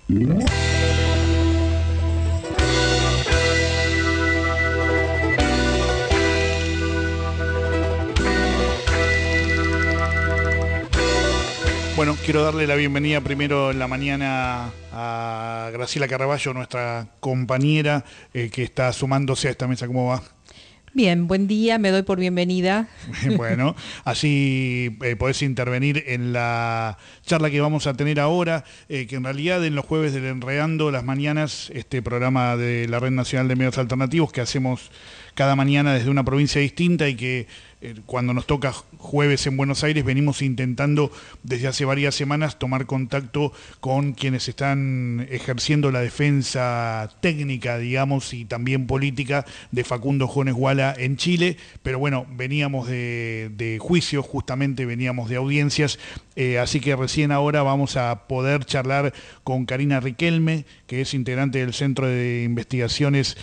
Bueno, quiero darle la bienvenida primero en la mañana a Graciela Caraballo, nuestra compañera que está sumándose a esta mesa. ¿Cómo va? Bien, buen día, me doy por bienvenida. Bueno, así podés intervenir en la charla que vamos a tener ahora, que en realidad en los jueves del Enredando las Mañanas, este programa de la Red Nacional de Medios Alternativos que hacemos cada mañana desde una provincia distinta y que cuando nos toca jueves en Buenos Aires venimos intentando desde hace varias semanas tomar contacto con quienes están ejerciendo la defensa técnica, digamos, y también política de Facundo Jones Guala en Chile, pero bueno, veníamos de juicios, justamente veníamos de audiencias, así que recién ahora vamos a poder charlar con Karina Riquelme, que es integrante del Centro de Investigaciones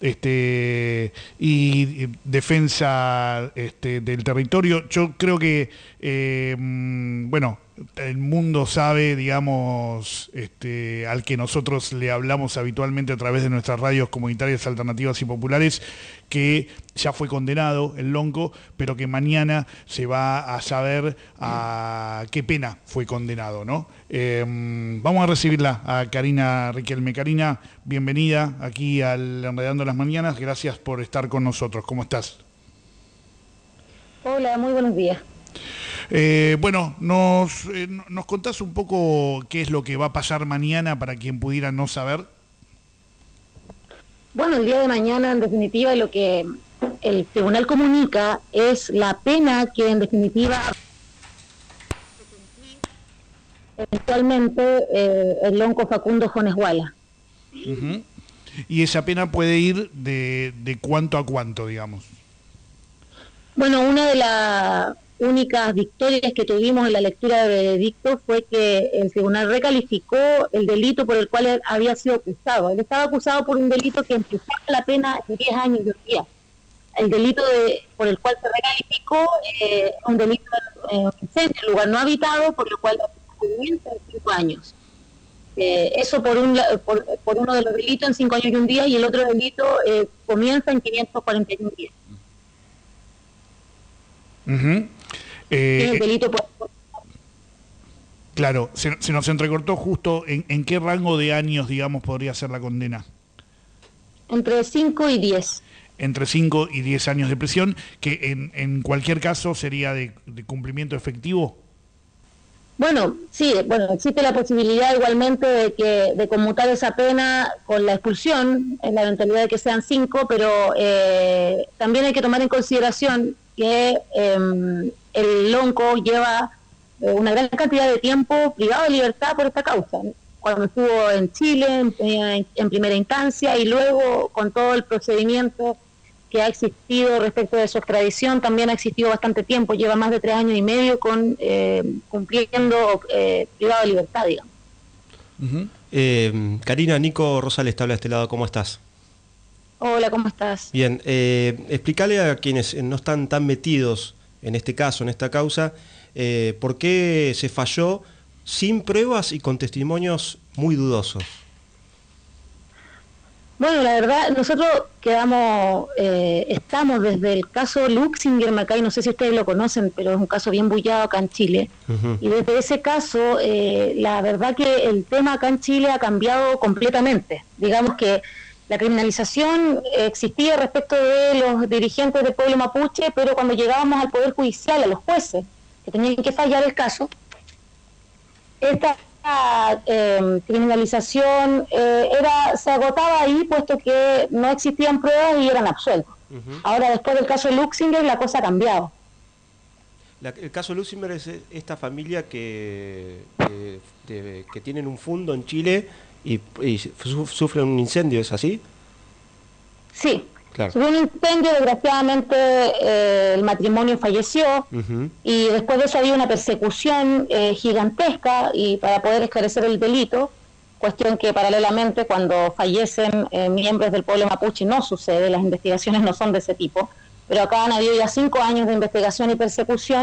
y defensa del territorio. Yo creo que, bueno, el mundo sabe, digamos, al que nosotros le hablamos habitualmente a través de nuestras radios comunitarias alternativas y populares, que ya fue condenado el Lonco, pero que mañana se va a saber a qué pena fue condenado, ¿no? Vamos a recibirla a Karina Riquelme. Karina, bienvenida aquí al Enredando las Mañanas. Gracias por estar con nosotros. ¿Cómo estás? Hola, muy buenos días. Bueno, nos contás un poco qué es lo que va a pasar mañana para quien pudiera no saber. Bueno, el día de mañana, en definitiva, lo que el tribunal comunica es la pena que, en definitiva, eventualmente el lonco Facundo Jones Guala. Uh-huh. Y esa pena puede ir de cuánto a cuánto, digamos. Bueno, una de las únicas victorias que tuvimos en la lectura de veredicto fue que el tribunal recalificó el delito por el cual él había sido acusado. Él estaba acusado por un delito que empezaba la pena de 10 años de día. El delito por el cual se recalificó un delito en incendio, lugar no habitado, por lo cual comienza en 5 años. Eso por uno de los delitos en 5 años y un día, y el otro delito comienza en 541 días. Uh-huh. El delito Claro, se nos entrecortó justo en qué rango de años, digamos, podría ser la condena. Entre 5 y 10. Entre 5 y 10 años de prisión, que en cualquier caso sería de cumplimiento efectivo. Bueno, sí, existe la posibilidad igualmente de conmutar esa pena con la expulsión, en la eventualidad de que sean 5, pero también hay que tomar en consideración que el lonco lleva una gran cantidad de tiempo privado de libertad por esta causa, ¿no? Cuando estuvo en Chile en primera instancia y luego con todo el procedimiento que ha existido respecto de su extradición, también ha existido bastante tiempo, lleva más de 3 años y medio cumpliendo privado de libertad, digamos. Uh-huh. Karina, Nico Rosales te habla de este lado, ¿cómo estás? Hola, ¿cómo estás? Bien, explícale a quienes no están tan metidos en este caso, en esta causa, por qué se falló sin pruebas y con testimonios muy dudosos. Bueno, la verdad, nosotros estamos desde el caso Luxinger Macay, no sé si ustedes lo conocen, pero es un caso bien bullado acá en Chile. Uh-huh. Y desde ese caso, la verdad que el tema acá en Chile ha cambiado completamente. Digamos que la criminalización existía respecto de los dirigentes del pueblo mapuche, pero cuando llegábamos al Poder Judicial, a los jueces que tenían que fallar el caso, esta criminalización se agotaba ahí, puesto que no existían pruebas y eran absueltos. Uh-huh. Ahora, después del caso Luxinger, la cosa ha cambiado. El caso Luxinger es esta familia que tienen un fondo en Chile y sufren un incendio, ¿es así? Sí. Claro. Sufrió un incendio, desgraciadamente el matrimonio falleció. Uh-huh. Y después de eso había una persecución gigantesca y para poder esclarecer el delito, cuestión que paralelamente cuando fallecen miembros del pueblo mapuche no sucede, las investigaciones no son de ese tipo, pero acá han habido ya 5 años de investigación y persecución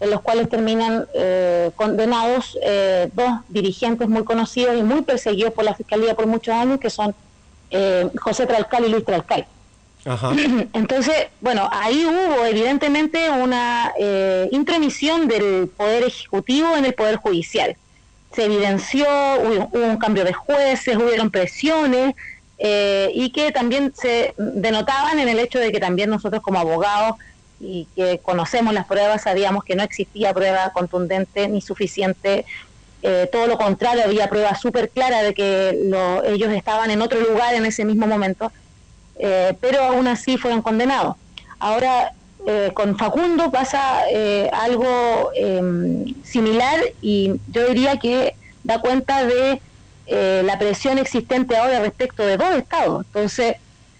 en los cuales terminan condenados dos dirigentes muy conocidos y muy perseguidos por la Fiscalía por muchos años, que son José Tralcal y Luis Tralcal. Ajá. Entonces, bueno, ahí hubo evidentemente una intromisión del Poder Ejecutivo en el Poder Judicial. Se evidenció, hubo un cambio de jueces, hubieron presiones, y que también se denotaban en el hecho de que también nosotros como abogados y que conocemos las pruebas, sabíamos que no existía prueba contundente ni suficiente, todo lo contrario, había prueba súper clara de que ellos estaban en otro lugar en ese mismo momento, pero aún así fueron condenados. Ahora, con Facundo pasa algo similar, y yo diría que da cuenta de la presión existente ahora respecto de dos estados. Entonces,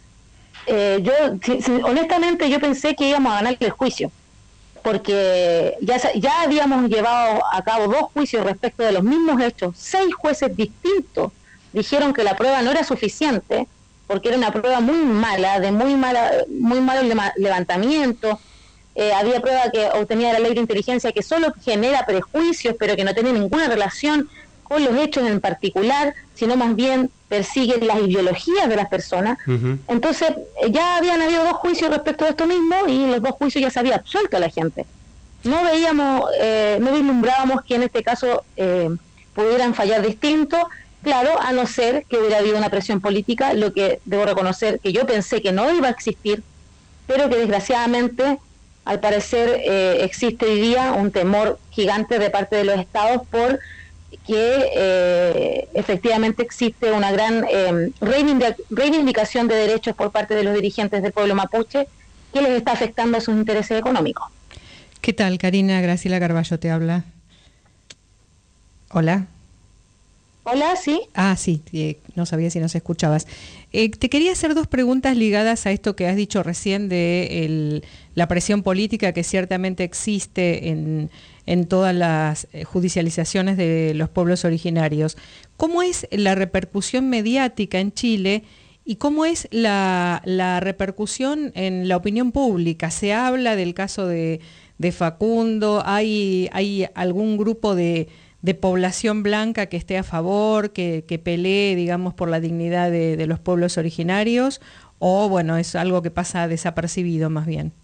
honestamente yo pensé que íbamos a ganar el juicio, porque ya habíamos llevado a cabo dos juicios respecto de los mismos hechos. 6 jueces distintos dijeron que la prueba no era suficiente, porque era una prueba muy mala, de muy malo levantamiento. Había prueba que obtenía la ley de inteligencia que solo genera prejuicios, pero que no tiene ninguna relación con los hechos en particular, sino más bien persiguen las ideologías de las personas. Uh-huh. Entonces, ya habían habido 2 juicios respecto de esto mismo, y los 2 juicios ya se había absuelto a la gente. No vislumbrábamos que en este caso pudieran fallar distinto, claro, a no ser que hubiera habido una presión política, lo que debo reconocer que yo pensé que no iba a existir, pero que desgraciadamente, al parecer, existe hoy día un temor gigante de parte de los estados por que efectivamente existe una gran reivindicación de derechos por parte de los dirigentes del pueblo mapuche, que les está afectando a sus intereses económicos. ¿Qué tal, Karina? Graciela Carballo te habla. Hola. Hola, ¿sí? Ah, sí, no sabía si nos escuchabas. Te quería hacer 2 preguntas ligadas a esto que has dicho recién de la presión política que ciertamente existe en todas las judicializaciones de los pueblos originarios. ¿Cómo es la repercusión mediática en Chile y cómo es la repercusión en la opinión pública? ¿Se habla del caso de Facundo? ¿Hay algún grupo de población blanca que esté a favor, que pelee, digamos, por la dignidad de los pueblos originarios? ¿O, bueno, es algo que pasa desapercibido más bien?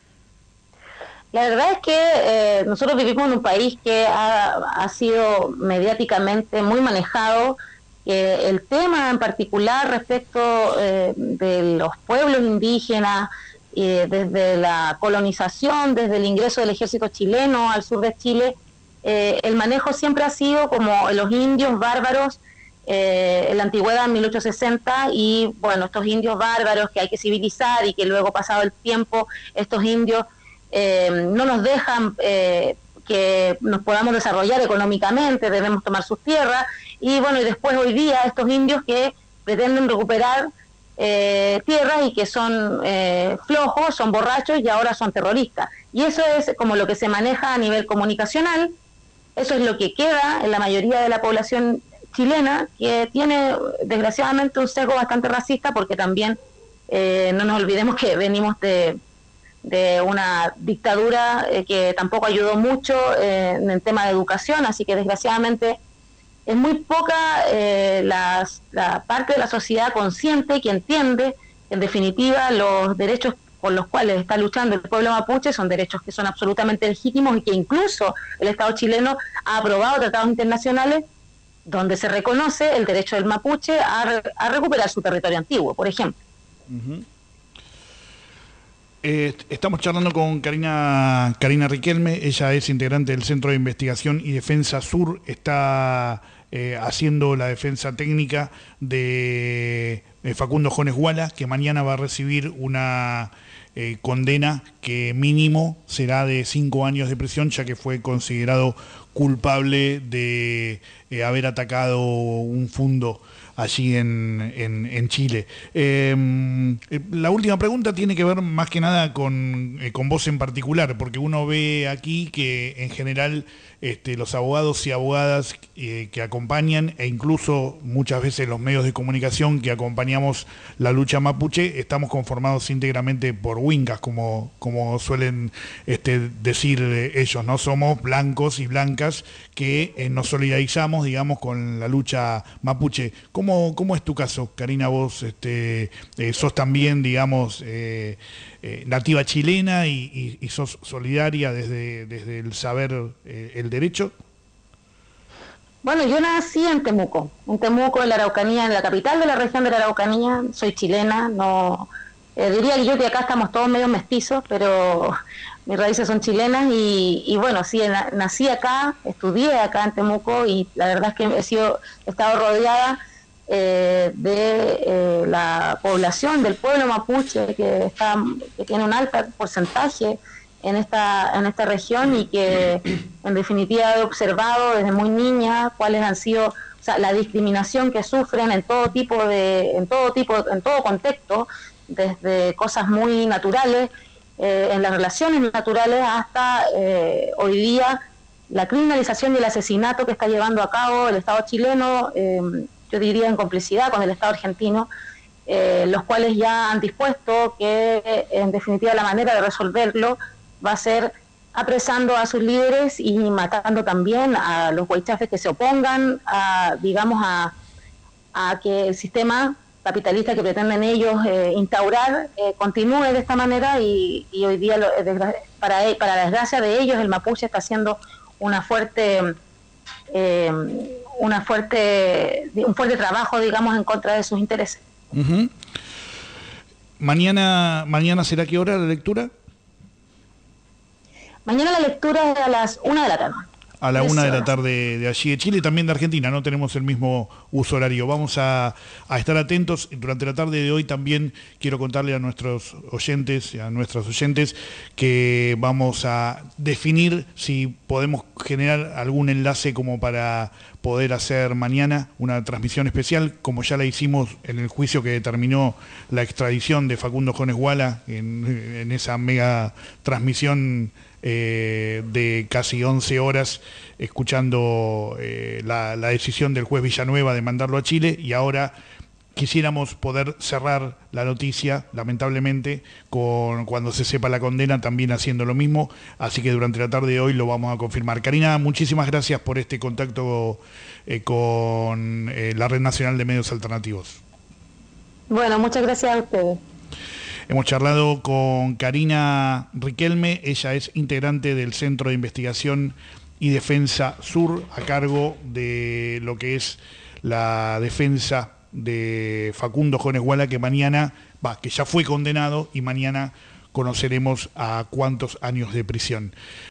La verdad es que nosotros vivimos en un país que ha sido mediáticamente muy manejado. El tema en particular respecto de los pueblos indígenas, desde la colonización, desde el ingreso del ejército chileno al sur de Chile, el manejo siempre ha sido como los indios bárbaros en la antigüedad, en 1860, y bueno, estos indios bárbaros que hay que civilizar y que luego, pasado el tiempo, estos indios no nos dejan que nos podamos desarrollar económicamente, debemos tomar sus tierras, y bueno, y después hoy día estos indios que pretenden recuperar tierras y que son flojos, son borrachos y ahora son terroristas. Y eso es como lo que se maneja a nivel comunicacional. Eso es lo que queda en la mayoría de la población chilena, que tiene desgraciadamente un sesgo bastante racista, porque también no nos olvidemos que venimos de una dictadura que tampoco ayudó mucho en el tema de educación, así que desgraciadamente es muy poca la parte de la sociedad consciente que entiende que en definitiva los derechos por los cuales está luchando el pueblo mapuche son derechos que son absolutamente legítimos, y que incluso el Estado chileno ha aprobado tratados internacionales donde se reconoce el derecho del mapuche a recuperar su territorio antiguo, por ejemplo. Uh-huh. Estamos charlando con Karina Riquelme. Ella es integrante del Centro de Investigación y Defensa Sur, está haciendo la defensa técnica de Facundo Jones Guala, que mañana va a recibir una condena que mínimo será de 5 años de prisión, ya que fue considerado culpable de haber atacado un fundo allí en Chile. La última pregunta tiene que ver más que nada con vos en particular, porque uno ve aquí que en general los abogados y abogadas que acompañan, e incluso muchas veces los medios de comunicación que acompañamos la lucha mapuche, estamos conformados íntegramente por huincas, como suelen decir ellos, ¿no? Somos blancos y blancas que nos solidarizamos, digamos, con la lucha mapuche. ¿Cómo es tu caso, Karina? Vos sos también, digamos, nativa chilena y sos solidaria desde el saber el derecho. Bueno, yo nací en Temuco, en la Araucanía, en la capital de la región de la Araucanía. Soy chilena, no diría que yo que acá estamos todos medio mestizos, pero mis raíces son chilenas y bueno, sí, nací acá, estudié acá en Temuco y la verdad es que he estado rodeada de la población del pueblo mapuche que tiene un alto porcentaje en esta región y que en definitiva he observado desde muy niña cuáles han sido, o sea, la discriminación que sufren en todo contexto, desde cosas muy naturales, en las relaciones naturales, hasta hoy día la criminalización y el asesinato que está llevando a cabo el Estado chileno, yo diría en complicidad con el Estado argentino, los cuales ya han dispuesto que en definitiva la manera de resolverlo va a ser apresando a sus líderes y matando también a los huaychafes que se opongan a que el sistema capitalista que pretenden ellos instaurar continúe de esta manera y hoy día para la desgracia de ellos el mapuche está haciendo un fuerte trabajo, digamos, en contra de sus intereses. Uh-huh. Mañana ¿será qué hora la lectura? Mañana la lectura es a las 1 de la tarde. A la 1 de la tarde de allí de Chile y también de Argentina, no tenemos el mismo uso horario. Vamos a estar atentos. Durante la tarde de hoy también quiero contarle a nuestros oyentes y a nuestras oyentes que vamos a definir si podemos generar algún enlace como para poder hacer mañana una transmisión especial, como ya la hicimos en el juicio que determinó la extradición de Facundo Jones Guala en esa mega transmisión de casi 11 horas escuchando la decisión del juez Villanueva de mandarlo a Chile, y ahora quisiéramos poder cerrar la noticia, lamentablemente, cuando se sepa la condena, también haciendo lo mismo, así que durante la tarde de hoy lo vamos a confirmar. Karina, muchísimas gracias por este contacto con la Red Nacional de Medios Alternativos. Bueno, muchas gracias a ustedes. Hemos charlado con Karina Riquelme, ella es integrante del Centro de Investigación y Defensa Sur, a cargo de lo que es la defensa de Facundo Jones Guala, que ya fue condenado y mañana conoceremos a cuántos años de prisión.